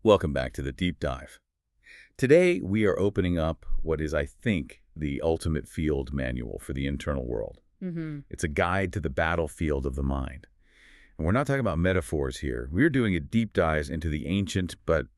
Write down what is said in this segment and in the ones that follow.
Welcome back to the Deep Dive. Today, we are opening up what is, I think, the ultimate field manual for the internal world. It's a guide to the battlefield of the mind. And we're not talking about metaphors here. We're doing a deep dive into the ancient but,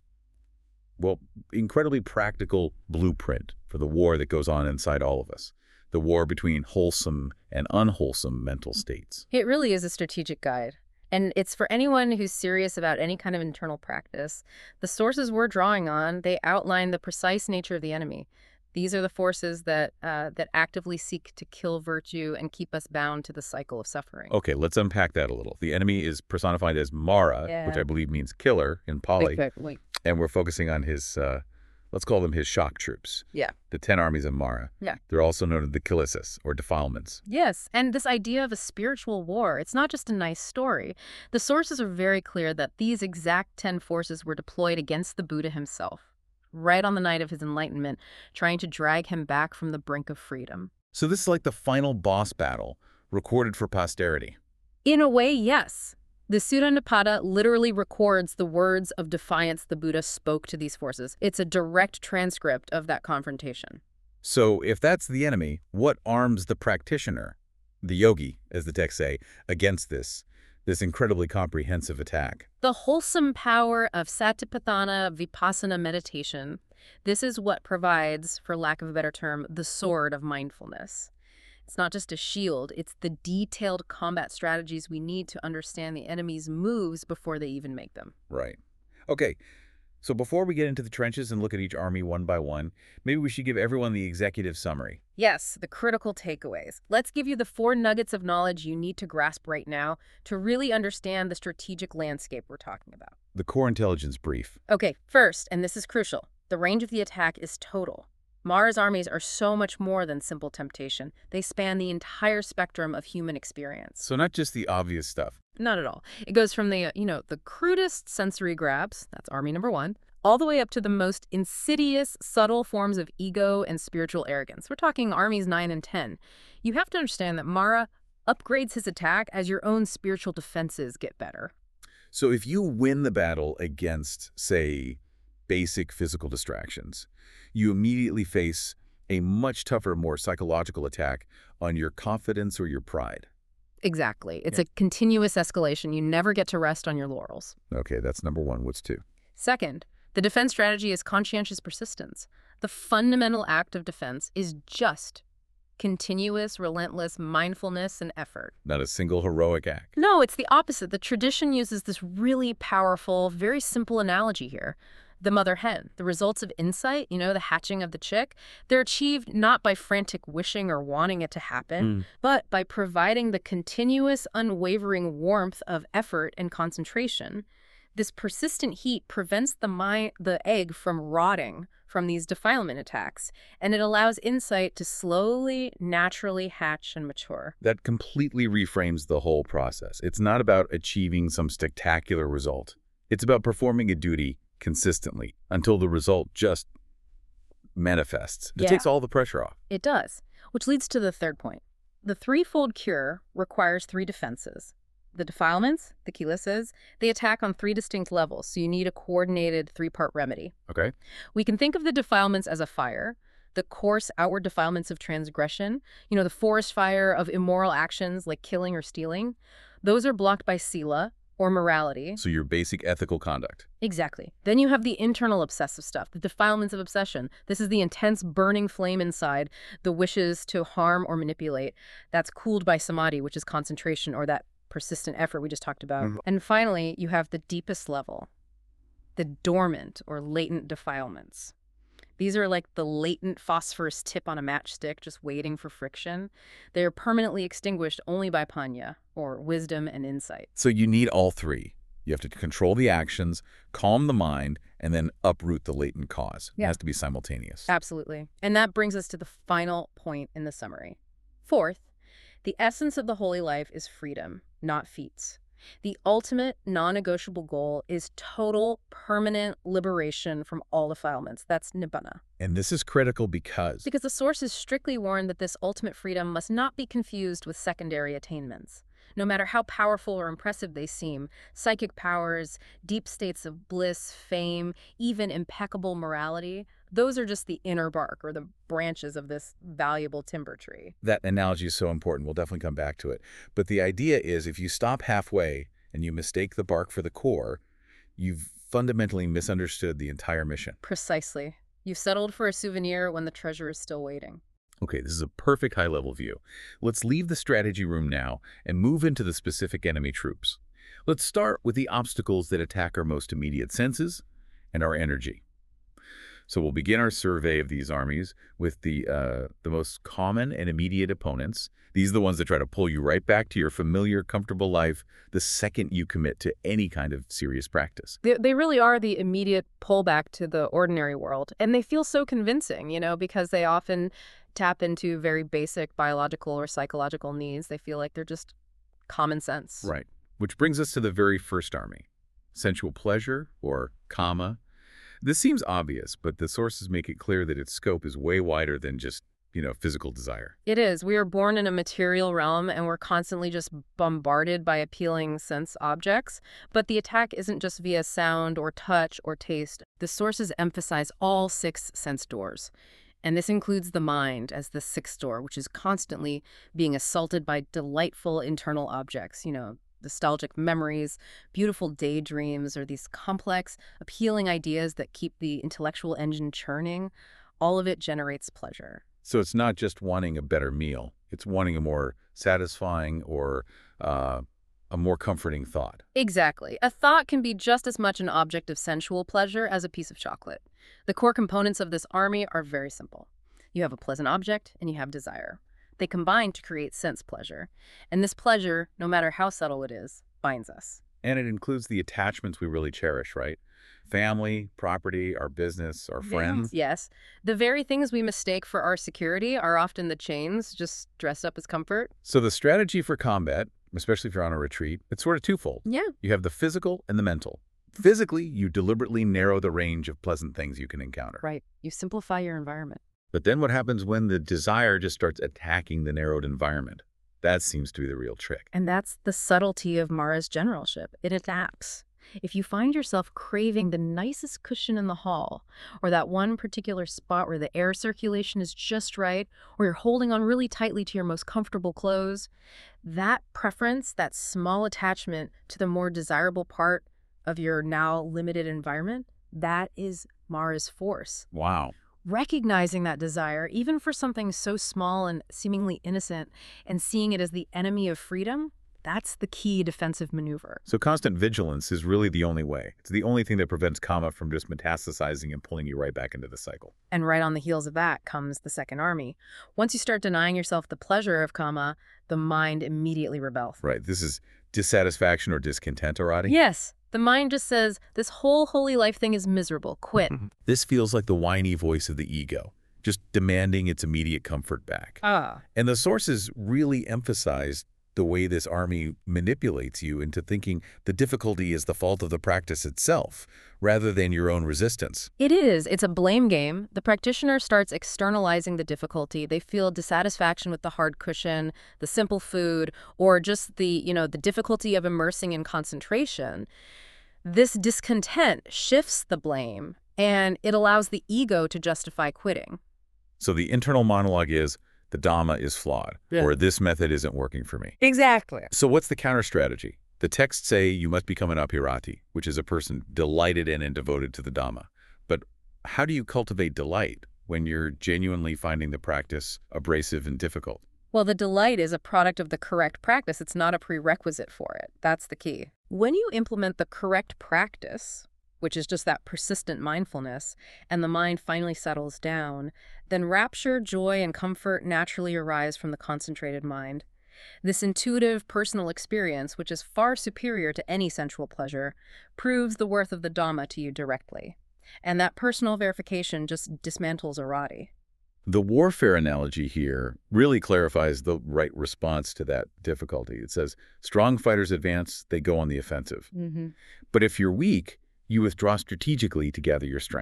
well, incredibly practical blueprint for the war that goes on inside all of us. The war between wholesome and unwholesome mental states. It really is a strategic guide. And it's for anyone who's serious about any kind of internal practice. The sources we're drawing on, they outline the precise nature of the enemy. These are the forces that actively seek to kill virtue and keep us bound to the cycle of suffering. Okay, let's unpack that a little. The enemy is personified as Mara, which I believe means killer in Pali. Exactly. And we're focusing on his, let's call them his shock troops. Yeah. The 10 armies of Mara. Yeah. They're also known as the Kilisis, or defilements. Yes, and this idea of a spiritual war, it's not just a nice story. The sources are very clear that these exact 10 forces were deployed against the Buddha himself, right on the night of his enlightenment, trying to drag him back from the brink of freedom. So this is like the final boss battle, recorded for posterity. In a way, yes. The Sutta Nipata literally records the words of defiance the Buddha spoke to these forces. It's a direct transcript of that confrontation. So if that's the enemy, what arms the practitioner, the yogi, as the texts say, against this incredibly comprehensive attack? The wholesome power of Satipatthana Vipassana meditation. This is what provides, for lack of a better term, the sword of mindfulness. It's not just a shield, it's the detailed combat strategies we need to understand the enemy's moves before they even make them. Right. Okay, so before we get into the trenches and look at each army one by one, maybe we should give everyone the executive summary. Yes, the critical takeaways. Let's give you the 4 nuggets of knowledge you need to grasp right now to really understand the strategic landscape we're talking about. The core intelligence brief. Okay, first, and this is crucial, the range of the attack is total. Mara's armies are so much more than simple temptation. They span the entire spectrum of human experience. So not just the obvious stuff. Not at all. It goes from the crudest sensory grabs, that's army number 1, all the way up to the most insidious, subtle forms of ego and spiritual arrogance. We're talking armies 9 and 10. You have to understand that Mara upgrades his attack as your own spiritual defenses get better. So if you win the battle against, say, basic physical distractions, you immediately face a much tougher, more psychological attack on your confidence or your pride. Exactly. It's a continuous escalation. You never get to rest on your laurels. Okay, that's number 1. What's 2? Second, the defense strategy is conscientious persistence. The fundamental act of defense is just continuous, relentless mindfulness and effort. Not a single heroic act. No, it's the opposite. The tradition uses this really powerful, very simple analogy here. The mother hen, the results of insight, the hatching of the chick, they're achieved not by frantic wishing or wanting it to happen, but by providing the continuous, unwavering warmth of effort and concentration. This persistent heat prevents the egg from rotting from these defilement attacks, and it allows insight to slowly, naturally hatch and mature. That completely reframes the whole process. It's not about achieving some spectacular result. It's about performing a duty consistently until the result just manifests. It takes all the pressure off. It does, which leads to the third point. The threefold cure requires 3 defenses. The defilements, the Kilisis, they attack on 3 distinct levels, so you need a coordinated 3-part remedy. Okay. We can think of the defilements as a fire, the coarse outward defilements of transgression, the forest fire of immoral actions like killing or stealing. Those are blocked by sila, or morality. So your basic ethical conduct. Exactly. Then you have the internal obsessive stuff, the defilements of obsession. This is the intense burning flame inside, the wishes to harm or manipulate. That's cooled by samadhi, which is concentration, or that persistent effort we just talked about. And finally, you have the deepest level, the dormant or latent defilements. These are like the latent phosphorus tip on a matchstick just waiting for friction. They're permanently extinguished only by panya, or wisdom and insight. So you need all 3. You have to control the actions, calm the mind, and then uproot the latent cause. It has to be simultaneous. Absolutely. And that brings us to the final point in the summary. Fourth, the essence of the holy life is freedom, not feats. The ultimate non-negotiable goal is total, permanent liberation from all defilements. That's nibbana. And this is critical because the sources strictly warn that this ultimate freedom must not be confused with secondary attainments. No matter how powerful or impressive they seem, psychic powers, deep states of bliss, fame, even impeccable morality, those are just the inner bark or the branches of this valuable timber tree. That analogy is so important. We'll definitely come back to it. But the idea is if you stop halfway and you mistake the bark for the core, you've fundamentally misunderstood the entire mission. Precisely. You've settled for a souvenir when the treasure is still waiting. Okay, this is a perfect high-level view. Let's leave the strategy room now and move into the specific enemy troops. Let's start with the obstacles that attack our most immediate senses and our energy. So we'll begin our survey of these armies with the most common and immediate opponents. These are the ones that try to pull you right back to your familiar, comfortable life the second you commit to any kind of serious practice. They really are the immediate pullback to the ordinary world. And they feel so convincing, because they often tap into very basic biological or psychological needs. They feel like they're just common sense. Right. Which brings us to the very first army, sensual pleasure, or kama. This seems obvious, but the sources make it clear that its scope is way wider than just, physical desire. It is. We are born in a material realm, and we're constantly just bombarded by appealing sense objects. But the attack isn't just via sound or touch or taste. The sources emphasize all 6 sense doors. And this includes the mind as the 6th door, which is constantly being assaulted by delightful internal objects, nostalgic memories, beautiful daydreams, or these complex, appealing ideas that keep the intellectual engine churning. All of it generates pleasure. So it's not just wanting a better meal. It's wanting a more satisfying or a more comforting thought. Exactly. A thought can be just as much an object of sensual pleasure as a piece of chocolate. The core components of this army are very simple. You have a pleasant object and you have desire. They combine to create sense pleasure. And this pleasure, no matter how subtle it is, binds us. And it includes the attachments we really cherish, right? Family, property, our business, our friends. Yes. The very things we mistake for our security are often the chains, just dressed up as comfort. So the strategy for combat, especially if you're on a retreat, it's sort of twofold. Yeah. You have the physical and the mental. Physically, you deliberately narrow the range of pleasant things you can encounter. Right. You simplify your environment. But then what happens when the desire just starts attacking the narrowed environment? That seems to be the real trick. And that's the subtlety of Mara's generalship. It adapts. If you find yourself craving the nicest cushion in the hall, or that one particular spot where the air circulation is just right, or you're holding on really tightly to your most comfortable clothes, that preference, that small attachment to the more desirable part of your now limited environment, that is Mara's force. Wow. Recognizing that desire, even for something so small and seemingly innocent, and seeing it as the enemy of freedom, that's the key defensive maneuver. So constant vigilance is really the only way. It's the only thing that prevents kama from just metastasizing and pulling you right back into the cycle. And right on the heels of that comes the second army. Once you start denying yourself the pleasure of kama, the mind immediately rebels. Right. This is dissatisfaction or discontent, Arati? Yes. The mind just says, this whole holy life thing is miserable. Quit. This feels like the whiny voice of the ego, just demanding its immediate comfort back. And the sources really emphasize the way this army manipulates you into thinking the difficulty is the fault of the practice itself, rather than your own resistance. It is. It's a blame game. The practitioner starts externalizing the difficulty. They feel dissatisfaction with the hard cushion, the simple food, or just the difficulty of immersing in concentration. This discontent shifts the blame, and it allows the ego to justify quitting. So the internal monologue is, the Dhamma is flawed, or this method isn't working for me. Exactly. So what's the counter strategy? The texts say you must become an apirati, which is a person delighted in and devoted to the Dhamma. But how do you cultivate delight when you're genuinely finding the practice abrasive and difficult? Well, the delight is a product of the correct practice. It's not a prerequisite for it. That's the key. When you implement the correct practice, which is just that persistent mindfulness, and the mind finally settles down, then rapture, joy, and comfort naturally arise from the concentrated mind. This intuitive, personal experience, which is far superior to any sensual pleasure, proves the worth of the Dhamma to you directly. And that personal verification just dismantles arati. The warfare analogy here really clarifies the right response to that difficulty. It says, strong fighters advance, they go on the offensive. But if you're weak, you withdraw strategically to gather your strength.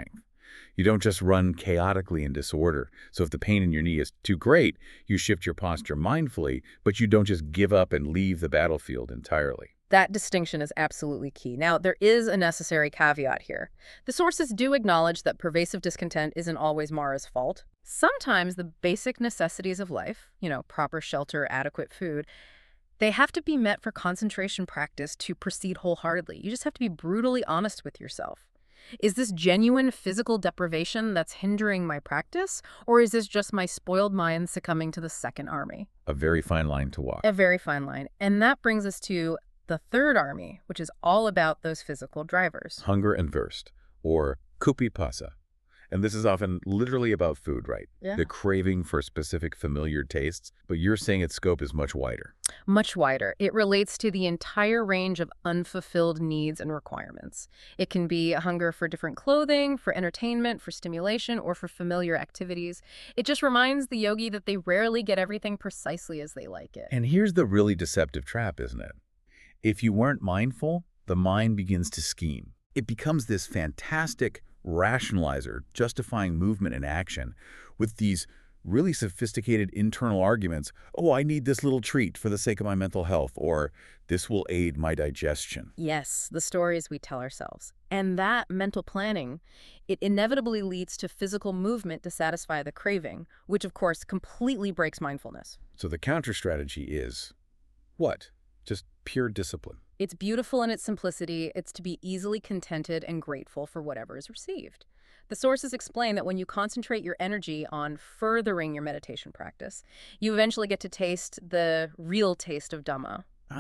You don't just run chaotically in disorder. So if the pain in your knee is too great, you shift your posture mindfully, but you don't just give up and leave the battlefield entirely. That distinction is absolutely key. Now, there is a necessary caveat here. The sources do acknowledge that pervasive discontent isn't always Mara's fault. Sometimes the basic necessities of life, proper shelter, adequate food, they have to be met for concentration practice to proceed wholeheartedly. You just have to be brutally honest with yourself. Is this genuine physical deprivation that's hindering my practice, or is this just my spoiled mind succumbing to the second army? A very fine line to walk. A very fine line. And that brings us to the third army, which is all about those physical drivers. Hunger and thirst, or kupipasa. And this is often literally about food, right? Yeah. The craving for specific familiar tastes, but you're saying its scope is much wider. Much wider. It relates to the entire range of unfulfilled needs and requirements. It can be a hunger for different clothing, for entertainment, for stimulation, or for familiar activities. It just reminds the yogi that they rarely get everything precisely as they like it. And here's the really deceptive trap, isn't it? If you weren't mindful, the mind begins to scheme. It becomes this fantastic rationalizer, justifying movement and action with these really sophisticated internal arguments. Oh, I need this little treat for the sake of my mental health, or this will aid my digestion. Yes, the stories we tell ourselves. And that mental planning, it inevitably leads to physical movement to satisfy the craving, which of course completely breaks mindfulness. So the counter strategy is what? Just pure discipline. It's beautiful in its simplicity. It's to be easily contented and grateful for whatever is received. The sources explain that when you concentrate your energy on furthering your meditation practice, you eventually get to taste the real taste of Dhamma.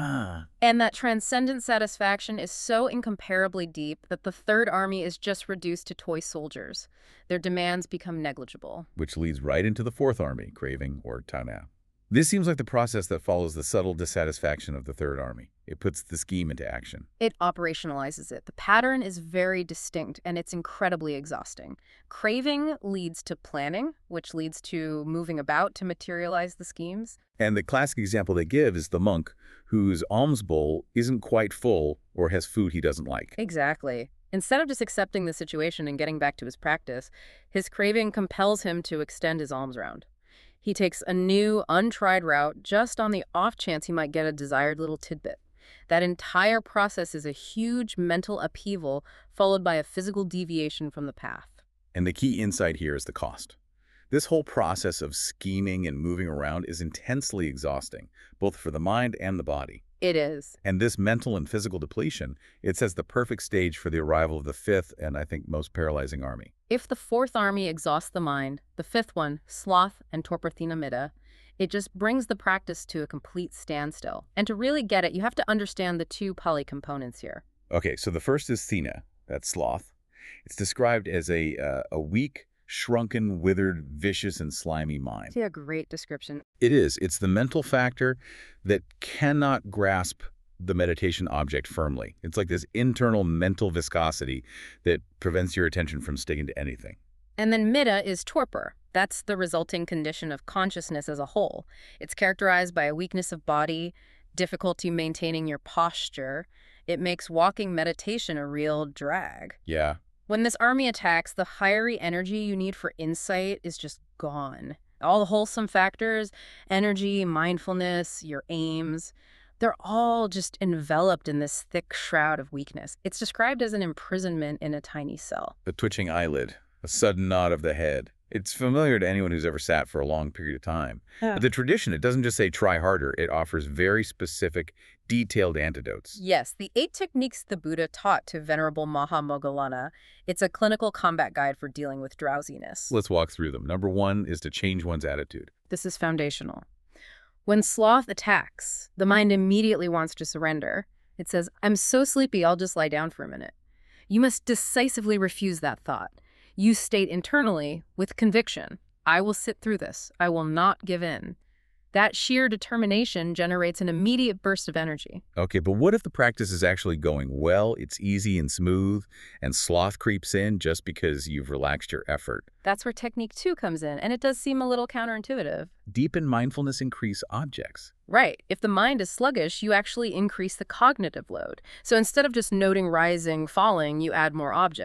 And that transcendent satisfaction is so incomparably deep that the third army is just reduced to toy soldiers. Their demands become negligible. Which leads right into the fourth army, craving or tanha. This seems like the process that follows the subtle dissatisfaction of the third army. It puts the scheme into action. It operationalizes it. The pattern is very distinct, and it's incredibly exhausting. Craving leads to planning, which leads to moving about to materialize the schemes. And the classic example they give is the monk whose alms bowl isn't quite full or has food he doesn't like. Exactly. Instead of just accepting the situation and getting back to his practice, his craving compels him to extend his alms round. He takes a new, untried route just on the off chance he might get a desired little tidbit. That entire process is a huge mental upheaval followed by a physical deviation from the path. And the key insight here is the cost. This whole process of scheming and moving around is intensely exhausting, both for the mind and the body. It is. And this mental and physical depletion, it sets the perfect stage for the arrival of the fifth and I think most paralyzing army. If the fourth army exhausts the mind, the fifth one, sloth and torpor-thinamida, it just brings the practice to a complete standstill. And to really get it, you have to understand the two Pali components here. Okay, so the first is thina, that's sloth. It's described as a weak, shrunken, withered, vicious, and slimy mind. See, a great description. It is. It's the mental factor that cannot grasp the meditation object firmly. It's like this internal mental viscosity that prevents your attention from sticking to anything. And then mida is torpor. That's the resulting condition of consciousness as a whole. It's characterized by a weakness of body, difficulty maintaining your posture. It makes walking meditation a real drag. Yeah. When this army attacks, the fiery energy you need for insight is just gone. All the wholesome factors, energy, mindfulness, your aims, they're all just enveloped in this thick shroud of weakness. It's described as an imprisonment in a tiny cell. A twitching eyelid, a sudden nod of the head. It's familiar to anyone who's ever sat for a long period of time. Yeah. But the tradition, it doesn't just say try harder. It offers very specific, detailed antidotes. Yes, the 8 techniques the Buddha taught to Venerable Mahamoggallana, it's a clinical combat guide for dealing with drowsiness. Let's walk through them. Number 1 is to change one's attitude. This is foundational. When sloth attacks, the mind immediately wants to surrender. It says, I'm so sleepy, I'll just lie down for a minute. You must decisively refuse that thought. You state internally, with conviction, I will sit through this. I will not give in. That sheer determination generates an immediate burst of energy. Okay, but what if the practice is actually going well, it's easy and smooth, and sloth creeps in just because you've relaxed your effort? That's where technique 2 comes in, and it does seem a little counterintuitive. Deepen mindfulness, increase objects. Right. If the mind is sluggish, you actually increase the cognitive load. So instead of just noting rising, falling, you add more objects.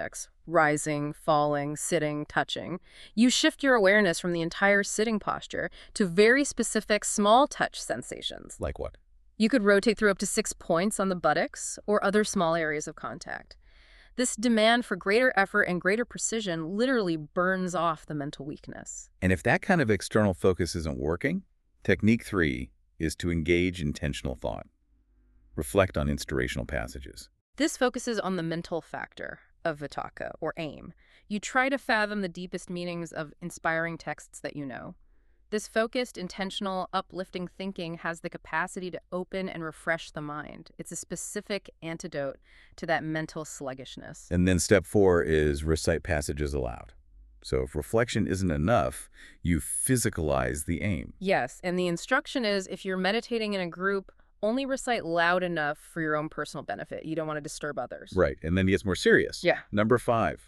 rising, falling, sitting, touching. You shift your awareness from the entire sitting posture to very specific small touch sensations. Like what? You could rotate through up to 6 points on the buttocks or other small areas of contact. This demand for greater effort and greater precision literally burns off the mental weakness. And if that kind of external focus isn't working, technique 3 is to engage intentional thought. Reflect on inspirational passages. This focuses on the mental factor of vitakka, or aim. You try to fathom the deepest meanings of inspiring texts that you know. This focused, intentional, uplifting thinking has the capacity to open and refresh the mind. It's a specific antidote to that mental sluggishness. And then step 4 is recite passages aloud. So if reflection isn't enough, you physicalize the aim. Yes, and the instruction is if you're meditating in a group, only recite loud enough for your own personal benefit. You don't want to disturb others. Right, and then it gets more serious. Yeah. Number 5,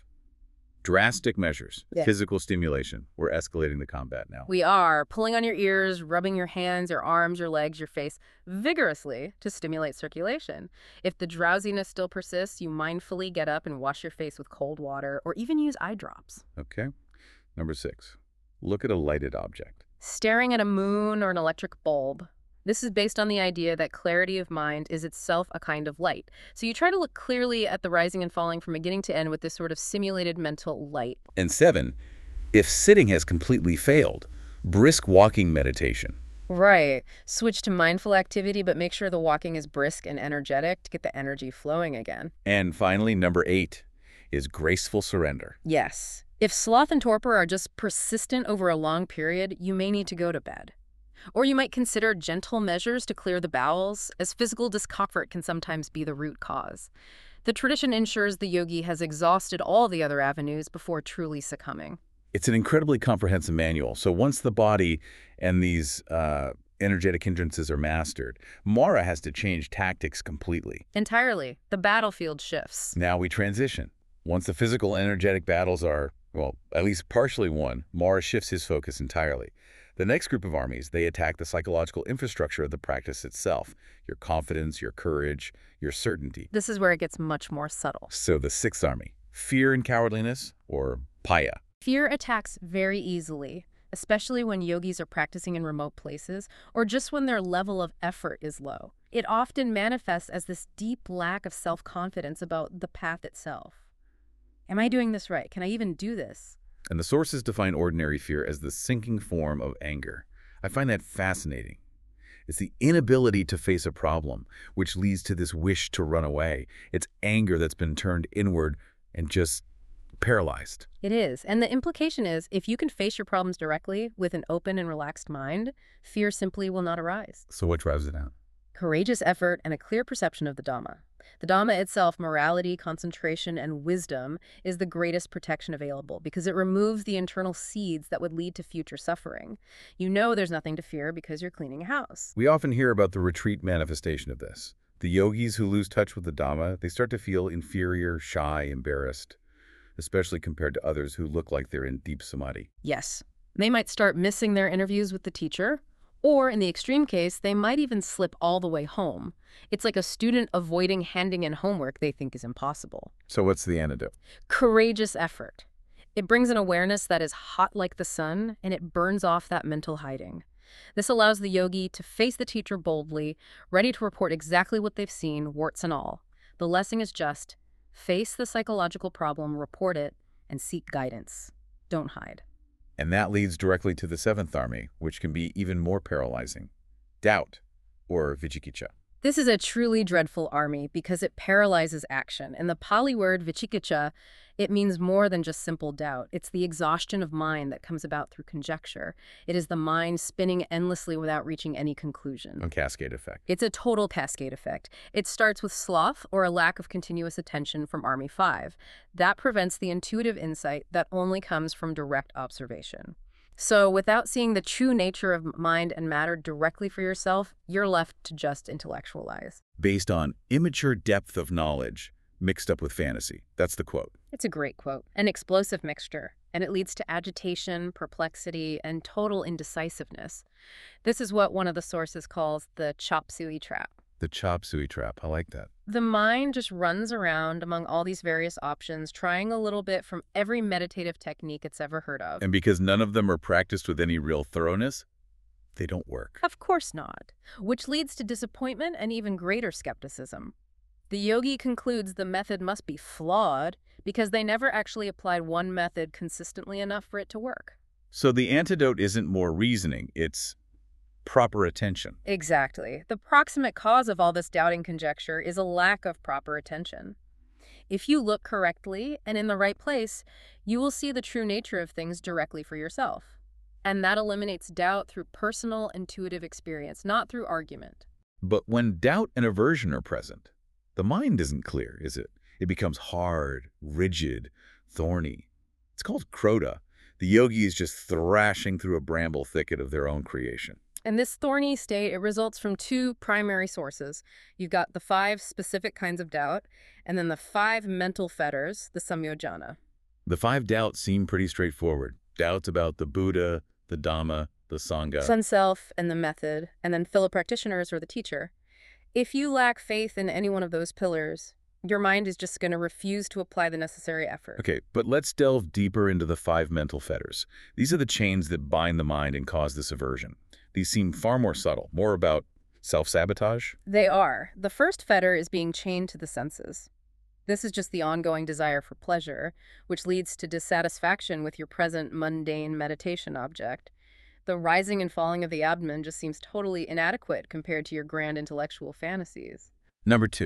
drastic measures, Yeah. physical stimulation. We're escalating the combat now. We are pulling on your ears, rubbing your hands, your arms, your legs, your face vigorously to stimulate circulation. If the drowsiness still persists, you mindfully get up and wash your face with cold water or even use eye drops. Okay. Number 6, look at a lighted object. Staring at a moon or an electric bulb. This is based on the idea that clarity of mind is itself a kind of light. So you try to look clearly at the rising and falling from beginning to end with this sort of simulated mental light. And 7, if sitting has completely failed, brisk walking meditation. Right. Switch to mindful activity, but make sure the walking is brisk and energetic to get the energy flowing again. And finally, number 8 is graceful surrender. Yes. If sloth and torpor are just persistent over a long period, you may need to go to bed. Or you might consider gentle measures to clear the bowels, as physical discomfort can sometimes be the root cause. The tradition ensures the yogi has exhausted all the other avenues before truly succumbing. It's an incredibly comprehensive manual. So once the body and these energetic hindrances are mastered, Mara has to change tactics completely. Entirely. The battlefield shifts. Now we transition. Once the physical energetic battles are, well, at least partially won, Mara shifts his focus entirely. The next group of armies, they attack the psychological infrastructure of the practice itself, your confidence, your courage, your certainty. This is where it gets much more subtle. So the 6th army, fear and cowardliness, or Paya. Fear attacks very easily, especially when yogis are practicing in remote places or just when their level of effort is low. It often manifests as this deep lack of self-confidence about the path itself. Am I doing this right? Can I even do this? And the sources define ordinary fear as the sinking form of anger. I find that fascinating. It's the inability to face a problem, which leads to this wish to run away. It's anger that's been turned inward and just paralyzed. It is. And the implication is, if you can face your problems directly with an open and relaxed mind, fear simply will not arise. So what drives it out? Courageous effort and a clear perception of the Dhamma. The Dhamma itself, morality, concentration, and wisdom, is the greatest protection available because it removes the internal seeds that would lead to future suffering. You know there's nothing to fear because you're cleaning a house. We often hear about the retreat manifestation of this. The yogis who lose touch with the Dhamma, they start to feel inferior, shy, embarrassed, especially compared to others who look like they're in deep samadhi. Yes. They might start missing their interviews with the teacher, or in the extreme case, they might even slip all the way home. It's like a student avoiding handing in homework they think is impossible. So what's the antidote? Courageous effort. It brings an awareness that is hot like the sun, and it burns off that mental hiding. This allows the yogi to face the teacher boldly, ready to report exactly what they've seen, warts and all. The lesson is just, face the psychological problem, report it, and seek guidance. Don't hide. And that leads directly to the 7th army, which can be even more paralyzing. Doubt, or vicikiccha. This is a truly dreadful army because it paralyzes action. And the Pali word vicikiccha, it means more than just simple doubt. It's the exhaustion of mind that comes about through conjecture. It is the mind spinning endlessly without reaching any conclusion. A cascade effect. It's a total cascade effect. It starts with sloth or a lack of continuous attention from Army 5. That prevents the intuitive insight that only comes from direct observation. So without seeing the true nature of mind and matter directly for yourself, you're left to just intellectualize. Based on immature depth of knowledge mixed up with fantasy. That's the quote. It's a great quote. An explosive mixture, and it leads to agitation, perplexity, and total indecisiveness. This is what one of the sources calls the chop suey trap. The chop suey trap. I like that. The mind just runs around among all these various options, trying a little bit from every meditative technique it's ever heard of. And because none of them are practiced with any real thoroughness, they don't work. Of course not, which leads to disappointment and even greater skepticism. The yogi concludes the method must be flawed because they never actually applied one method consistently enough for it to work. So the antidote isn't more reasoning, it's proper attention. Exactly. The proximate cause of all this doubting conjecture is a lack of proper attention. If you look correctly and in the right place, you will see the true nature of things directly for yourself. And that eliminates doubt through personal, intuitive experience, not through argument. But when doubt and aversion are present, the mind isn't clear, is it? It becomes hard, rigid, thorny. It's called krodha. The yogi is just thrashing through a bramble thicket of their own creation. And this thorny state, it results from two primary sources. You've got the 5 specific kinds of doubt, and then the 5 mental fetters, the samyojana. The 5 doubts seem pretty straightforward. Doubts about the Buddha, the Dhamma, the Sangha. Sun self and the method, and then fellow practitioners or the teacher. If you lack faith in any one of those pillars, your mind is just going to refuse to apply the necessary effort. Okay, but let's delve deeper into the 5 mental fetters. These are the chains that bind the mind and cause this aversion. These seem far more subtle, more about self-sabotage. They are. The first fetter is being chained to the senses. This is just the ongoing desire for pleasure, which leads to dissatisfaction with your present mundane meditation object. The rising and falling of the abdomen just seems totally inadequate compared to your grand intellectual fantasies. Number 2,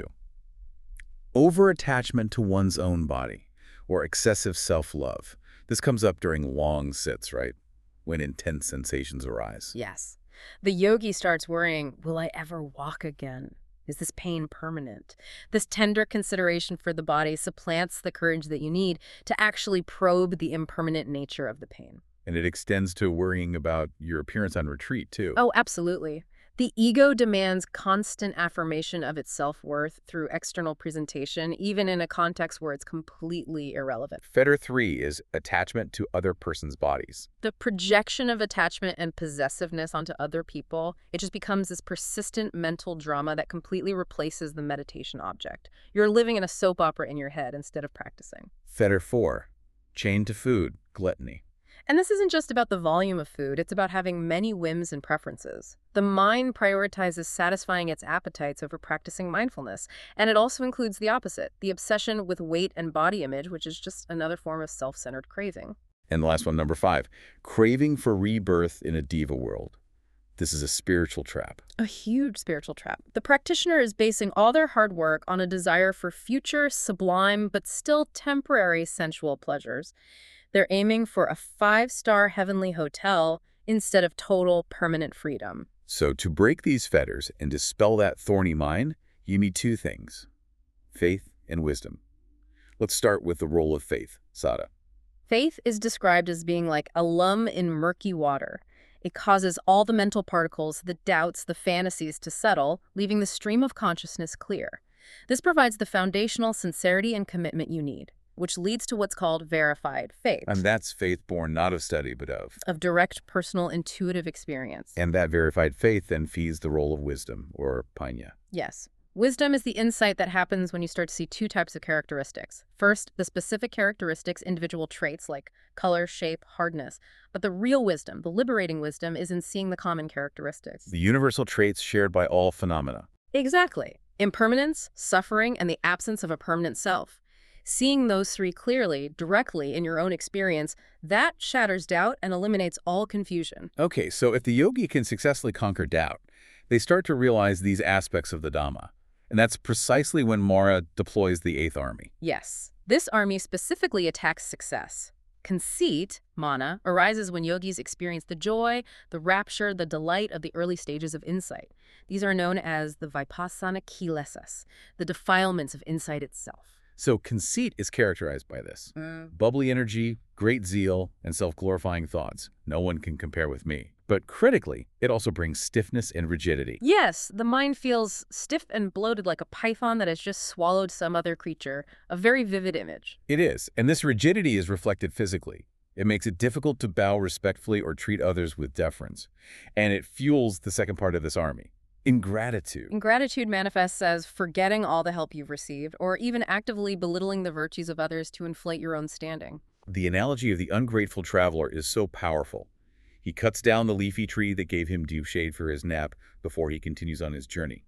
over-attachment to one's own body, or excessive self-love. This comes up during long sits, right? When intense sensations arise. Yes. The yogi starts worrying, will I ever walk again? Is this pain permanent? This tender consideration for the body supplants the courage that you need to actually probe the impermanent nature of the pain. And it extends to worrying about your appearance on retreat, too. Oh, absolutely. The ego demands constant affirmation of its self-worth through external presentation, even in a context where it's completely irrelevant. Fetter 3 is attachment to other person's bodies. The projection of attachment and possessiveness onto other people, it just becomes this persistent mental drama that completely replaces the meditation object. You're living in a soap opera in your head instead of practicing. Fetter 4, chained to food, gluttony. And this isn't just about the volume of food, it's about having many whims and preferences. The mind prioritizes satisfying its appetites over practicing mindfulness, and it also includes the opposite, the obsession with weight and body image, which is just another form of self-centered craving. And the last one, number 5, craving for rebirth in a diva world. This is a spiritual trap. A huge spiritual trap. The practitioner is basing all their hard work on a desire for future, sublime, but still temporary sensual pleasures. They're aiming for a 5-star heavenly hotel instead of total, permanent freedom. So to break these fetters and dispel that thorny mind, you need 2 things, faith and wisdom. Let's start with the role of faith, Sada. Faith is described as being like a lum in murky water. It causes all the mental particles, the doubts, the fantasies to settle, leaving the stream of consciousness clear. This provides the foundational sincerity and commitment you need, which leads to what's called verified faith. And that's faith born not of study, but of direct, personal, intuitive experience. And that verified faith then feeds the role of wisdom, or panya. Yes. Wisdom is the insight that happens when you start to see 2 types of characteristics. First, the specific characteristics, individual traits like color, shape, hardness. But the real wisdom, the liberating wisdom, is in seeing the common characteristics. The universal traits shared by all phenomena. Exactly. Impermanence, suffering, and the absence of a permanent self. Seeing those 3 clearly, directly in your own experience, that shatters doubt and eliminates all confusion. Okay, so if the yogi can successfully conquer doubt, they start to realize these aspects of the Dhamma. And that's precisely when Mara deploys the 8th army. Yes. This army specifically attacks success. Conceit, mana, arises when yogis experience the joy, the rapture, the delight of the early stages of insight. These are known as the vipassana kilesas, the defilements of insight itself. So conceit is characterized by this. Bubbly energy, great zeal, and self-glorifying thoughts. No one can compare with me. But critically, it also brings stiffness and rigidity. Yes, the mind feels stiff and bloated like a python that has just swallowed some other creature. A very vivid image. It is, and this rigidity is reflected physically. It makes it difficult to bow respectfully or treat others with deference. And it fuels the second part of this army, Ingratitude. Ingratitude manifests as forgetting all the help you've received, or even actively belittling the virtues of others to inflate your own standing. The analogy of the ungrateful traveler is so powerful. He cuts down the leafy tree that gave him dew shade for his nap before he continues on his journey.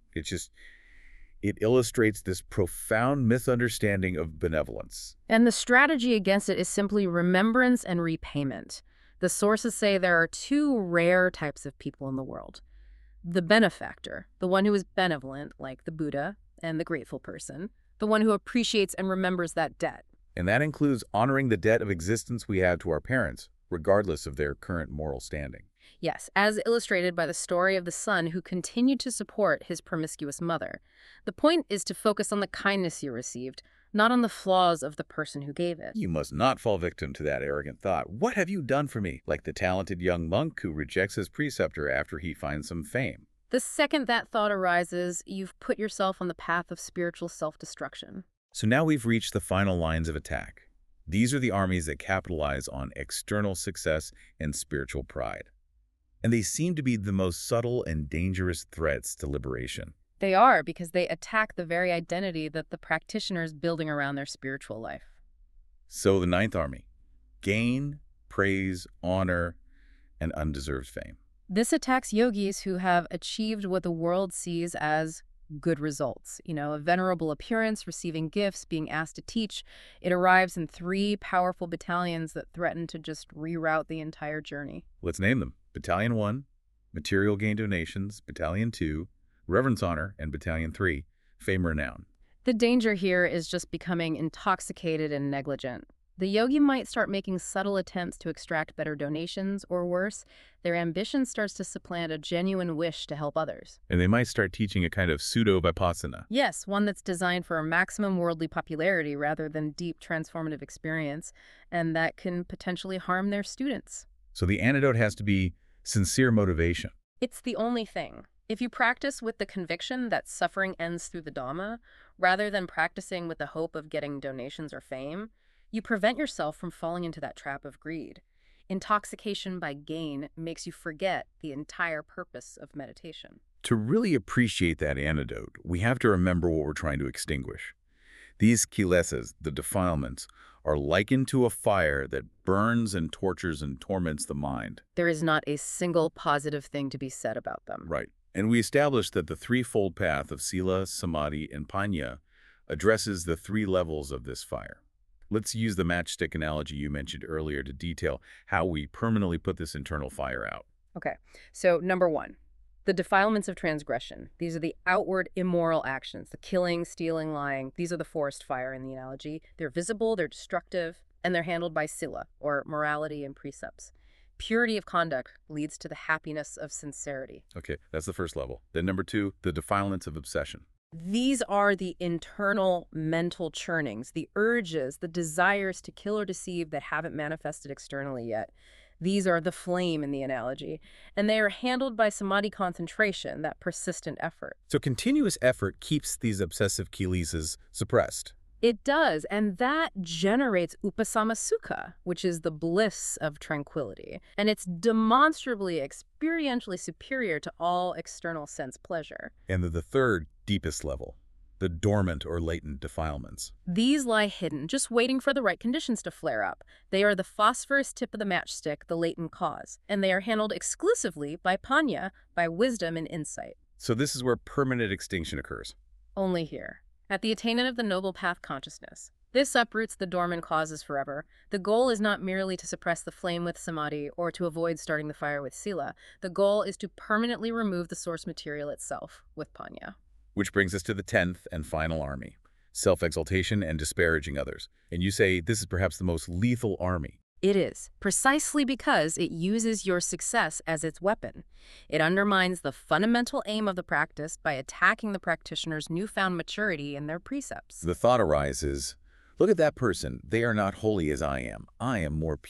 It illustrates this profound misunderstanding of benevolence. And the strategy against it is simply remembrance and repayment. The sources say there are two rare types of people in the world. The benefactor, the one who is benevolent, like the Buddha, and the grateful person, the one who appreciates and remembers that debt. And that includes honoring the debt of existence we have to our parents, regardless of their current moral standing. Yes, as illustrated by the story of the son who continued to support his promiscuous mother. The point is to focus on the kindness you received, not on the flaws of the person who gave it. You must not fall victim to that arrogant thought. What have you done for me? Like the talented young monk who rejects his preceptor after he finds some fame. The second that thought arises, you've put yourself on the path of spiritual self-destruction. So now we've reached the final lines of attack. These are the armies that capitalize on external success and spiritual pride. And they seem to be the most subtle and dangerous threats to liberation. They are, because they attack the very identity that the practitioner is building around their spiritual life. So the ninth army: gain, praise, honor, and undeserved fame. This attacks yogis who have achieved what the world sees as good results. A venerable appearance, receiving gifts, being asked to teach. It arrives in 3 powerful battalions that threaten to just reroute the entire journey. Let's name them. Battalion 1, material gain donations. Battalion 2, reverence honor. And Battalion 3, fame renown. The danger here is just becoming intoxicated and negligent. The yogi might start making subtle attempts to extract better donations, or worse, their ambition starts to supplant a genuine wish to help others. And they might start teaching a kind of pseudo-vipassana. Yes, one that's designed for maximum worldly popularity rather than deep transformative experience, and that can potentially harm their students. So the antidote has to be sincere motivation. It's the only thing. If you practice with the conviction that suffering ends through the Dhamma, rather than practicing with the hope of getting donations or fame, you prevent yourself from falling into that trap of greed. Intoxication by gain makes you forget the entire purpose of meditation. To really appreciate that antidote, we have to remember what we're trying to extinguish. These kilesas, the defilements, are likened to a fire that burns and tortures and torments the mind. There is not a single positive thing to be said about them. Right. And we established that the threefold path of Sila, Samadhi, and Panya addresses the 3 levels of this fire. Let's use the matchstick analogy you mentioned earlier to detail how we permanently put this internal fire out. Okay, so number 1, the defilements of transgression. These are the outward immoral actions, the killing, stealing, lying. These are the forest fire in the analogy. They're visible, they're destructive, and they're handled by sila, or morality and precepts. Purity of conduct leads to the happiness of sincerity. Okay, that's the first level. Then number 2, the defilements of obsession. These are the internal mental churnings, the urges, the desires to kill or deceive that haven't manifested externally yet. These are the flame in the analogy, and they are handled by samadhi concentration, that persistent effort. So continuous effort keeps these obsessive kilesas suppressed. It does, and that generates upasama sukha, which is the bliss of tranquility. And it's demonstrably, experientially superior to all external sense pleasure. And the third, deepest level, the dormant or latent defilements. These lie hidden, just waiting for the right conditions to flare up. They are the phosphorus tip of the matchstick, the latent cause. And they are handled exclusively by panya, by wisdom and insight. So this is where permanent extinction occurs. Only here. At the attainment of the noble path consciousness. This uproots the dormant causes forever. The goal is not merely to suppress the flame with samadhi or to avoid starting the fire with sila. The goal is to permanently remove the source material itself with panya. Which brings us to the 10th and final army, self-exaltation and disparaging others. And you say this is perhaps the most lethal army. It is, precisely because it uses your success as its weapon. It undermines the fundamental aim of the practice by attacking the practitioner's newfound maturity in their precepts. The thought arises, look at that person. They are not holy as I am. I am more pure.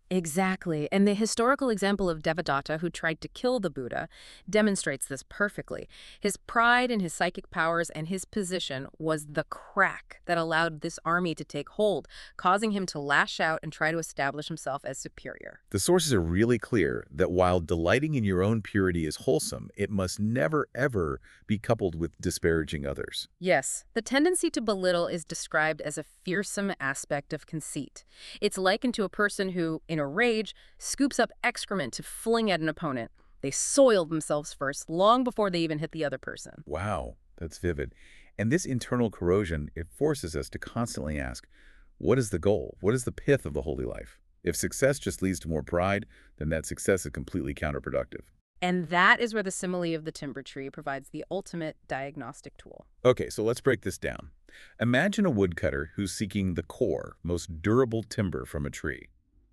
Exactly. And the historical example of Devadatta, who tried to kill the Buddha, demonstrates this perfectly. His pride in his psychic powers and his position was the crack that allowed this army to take hold, causing him to lash out and try to establish himself as superior. The sources are really clear that while delighting in your own purity is wholesome, it must never, ever be coupled with disparaging others. Yes, the tendency to belittle is described as a fearsome aspect of conceit. It's likened to a person who, in a rage, scoops up excrement to fling at an opponent. They soil themselves first, long before they even hit the other person. Wow, that's vivid. And this internal corrosion, it forces us to constantly ask, what is the goal? What is the pith of the holy life? If success just leads to more pride, then that success is completely counterproductive. And that is where the simile of the timber tree provides the ultimate diagnostic tool. Okay, so let's break this down. Imagine a woodcutter who's seeking the core, most durable timber from a tree.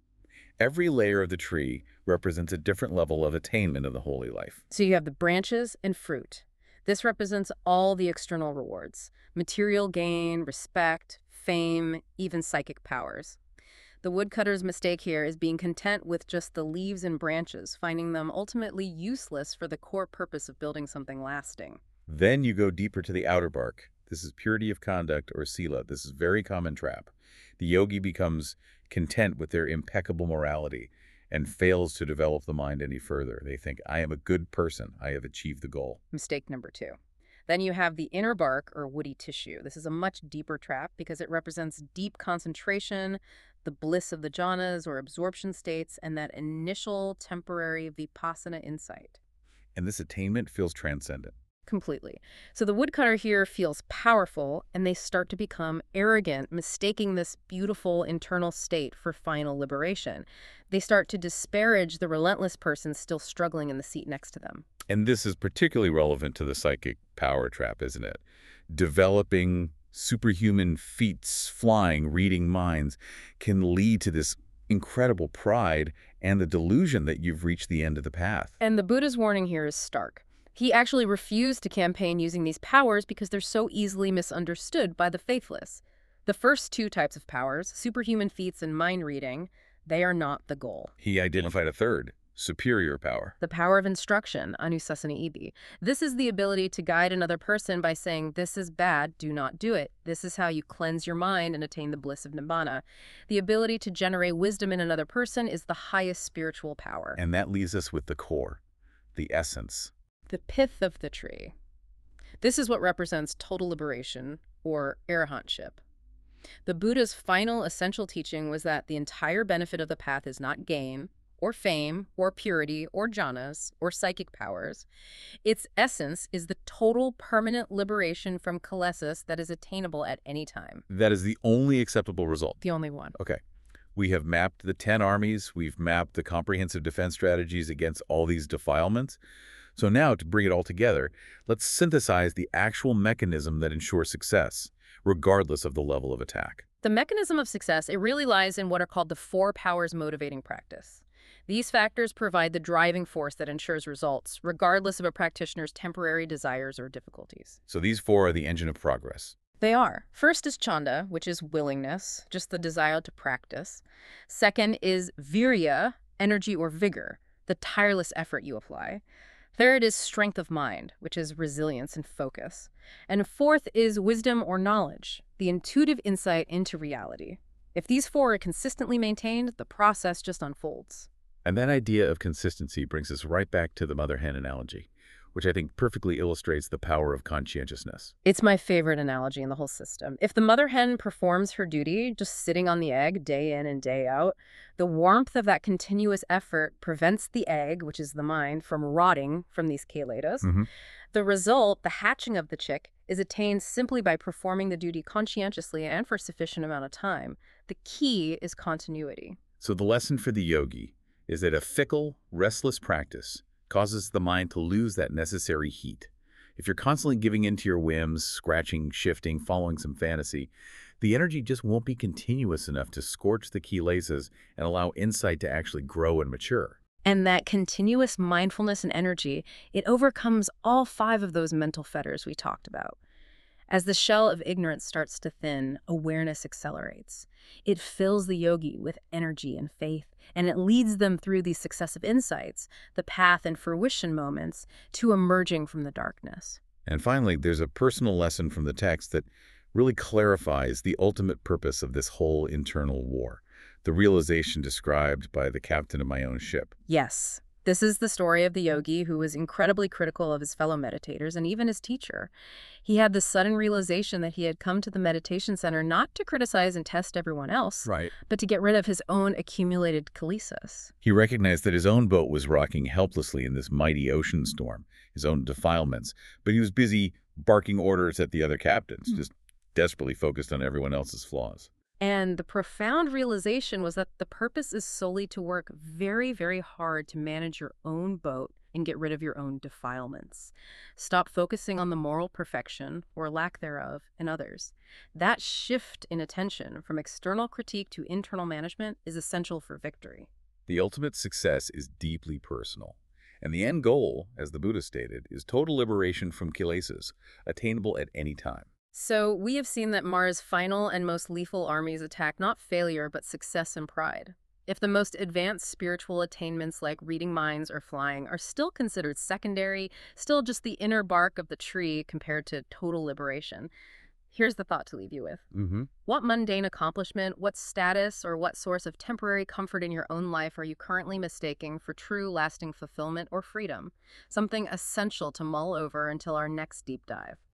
Every layer of the tree represents a different level of attainment of the holy life. So you have the branches and fruit. This represents all the external rewards: material gain, respect, fame, even psychic powers. The woodcutter's mistake here is being content with just the leaves and branches, finding them ultimately useless for the core purpose of building something lasting. Then you go deeper to the outer bark. This is purity of conduct, or sila. This is a very common trap. The yogi becomes content with their impeccable morality and fails to develop the mind any further. They think, I am a good person. I have achieved the goal. Mistake number 2. Then you have the inner bark, or woody tissue. This is a much deeper trap because it represents deep concentration, the bliss of the jhanas or absorption states, and that initial temporary vipassana insight. And this attainment feels transcendent. Completely. So the woodcutter here feels powerful, and they start to become arrogant, mistaking this beautiful internal state for final liberation. They start to disparage the relentless person still struggling in the seat next to them. And this is particularly relevant to the psychic power trap, isn't it? Developing superhuman feats, flying, reading minds, can lead to this incredible pride and the delusion that you've reached the end of the path. And the Buddha's warning here is stark. He actually refused to campaign using these powers because they're so easily misunderstood by the faithless. The first 2 types of powers, superhuman feats and mind reading, they are not the goal. He identified a third, superior power. The power of instruction, Anusasana Ibi. This is the ability to guide another person by saying, this is bad, do not do it. This is how you cleanse your mind and attain the bliss of Nibbana. The ability to generate wisdom in another person is the highest spiritual power. And that leaves us with the core, the essence. The pith of the tree. This is what represents total liberation, or arahantship. The Buddha's final essential teaching was that the entire benefit of the path is not gain, or fame, or purity, or jhanas, or psychic powers. Its essence is the total permanent liberation from kilesas that is attainable at any time. That is the only acceptable result. The only one. Okay. We have mapped the 10 armies. We've mapped the comprehensive defense strategies against all these defilements. So now, to bring it all together, let's synthesize the actual mechanism that ensures success, regardless of the level of attack. The mechanism of success, it really lies in what are called the 4 powers motivating practice. These factors provide the driving force that ensures results, regardless of a practitioner's temporary desires or difficulties. So these 4 are the engine of progress. They are. First is chanda, which is willingness, just the desire to practice. Second is virya, energy or vigor, the tireless effort you apply. Third is strength of mind, which is resilience and focus. And fourth is wisdom or knowledge, the intuitive insight into reality. If these 4 are consistently maintained, the process just unfolds. And that idea of consistency brings us right back to the mother hen analogy, which I think perfectly illustrates the power of conscientiousness. It's my favorite analogy in the whole system. If the mother hen performs her duty, just sitting on the egg day in and day out, the warmth of that continuous effort prevents the egg, which is the mind, from rotting from these cheladas. The result, the hatching of the chick, is attained simply by performing the duty conscientiously and for a sufficient amount of time. The key is continuity. So the lesson for the yogi is that a fickle, restless practice causes the mind to lose that necessary heat. If you're constantly giving in to your whims, scratching, shifting, following some fantasy, the energy just won't be continuous enough to scorch the kilesas and allow insight to actually grow and mature. And that continuous mindfulness and energy, it overcomes all 5 of those mental fetters we talked about. As the shell of ignorance starts to thin, awareness accelerates. It fills the yogi with energy and faith, and it leads them through these successive insights, the path and fruition moments, to emerging from the darkness. And finally, there's a personal lesson from the text that really clarifies the ultimate purpose of this whole internal war, the realization described by the captain of my own ship. Yes, this is the story of the yogi who was incredibly critical of his fellow meditators and even his teacher. He had the sudden realization that he had come to the meditation center not to criticize and test everyone else, Right. but to get rid of his own accumulated kalesis. He recognized that his own boat was rocking helplessly in this mighty ocean storm, his own defilements, but he was busy barking orders at the other captains, just desperately focused on everyone else's flaws. And the profound realization was that the purpose is solely to work very, very hard to manage your own boat and get rid of your own defilements. Stop focusing on the moral perfection, or lack thereof, in others. That shift in attention from external critique to internal management is essential for victory. The ultimate success is deeply personal. And the end goal, as the Buddha stated, is total liberation from kilesas, attainable at any time. So we have seen that Mara's final and most lethal armies attack not failure, but success and pride. If the most advanced spiritual attainments like reading minds or flying are still considered secondary, still just the inner bark of the tree compared to total liberation, here's the thought to leave you with. What mundane accomplishment, what status, or what source of temporary comfort in your own life are you currently mistaking for true lasting fulfillment or freedom? Something essential to mull over until our next deep dive.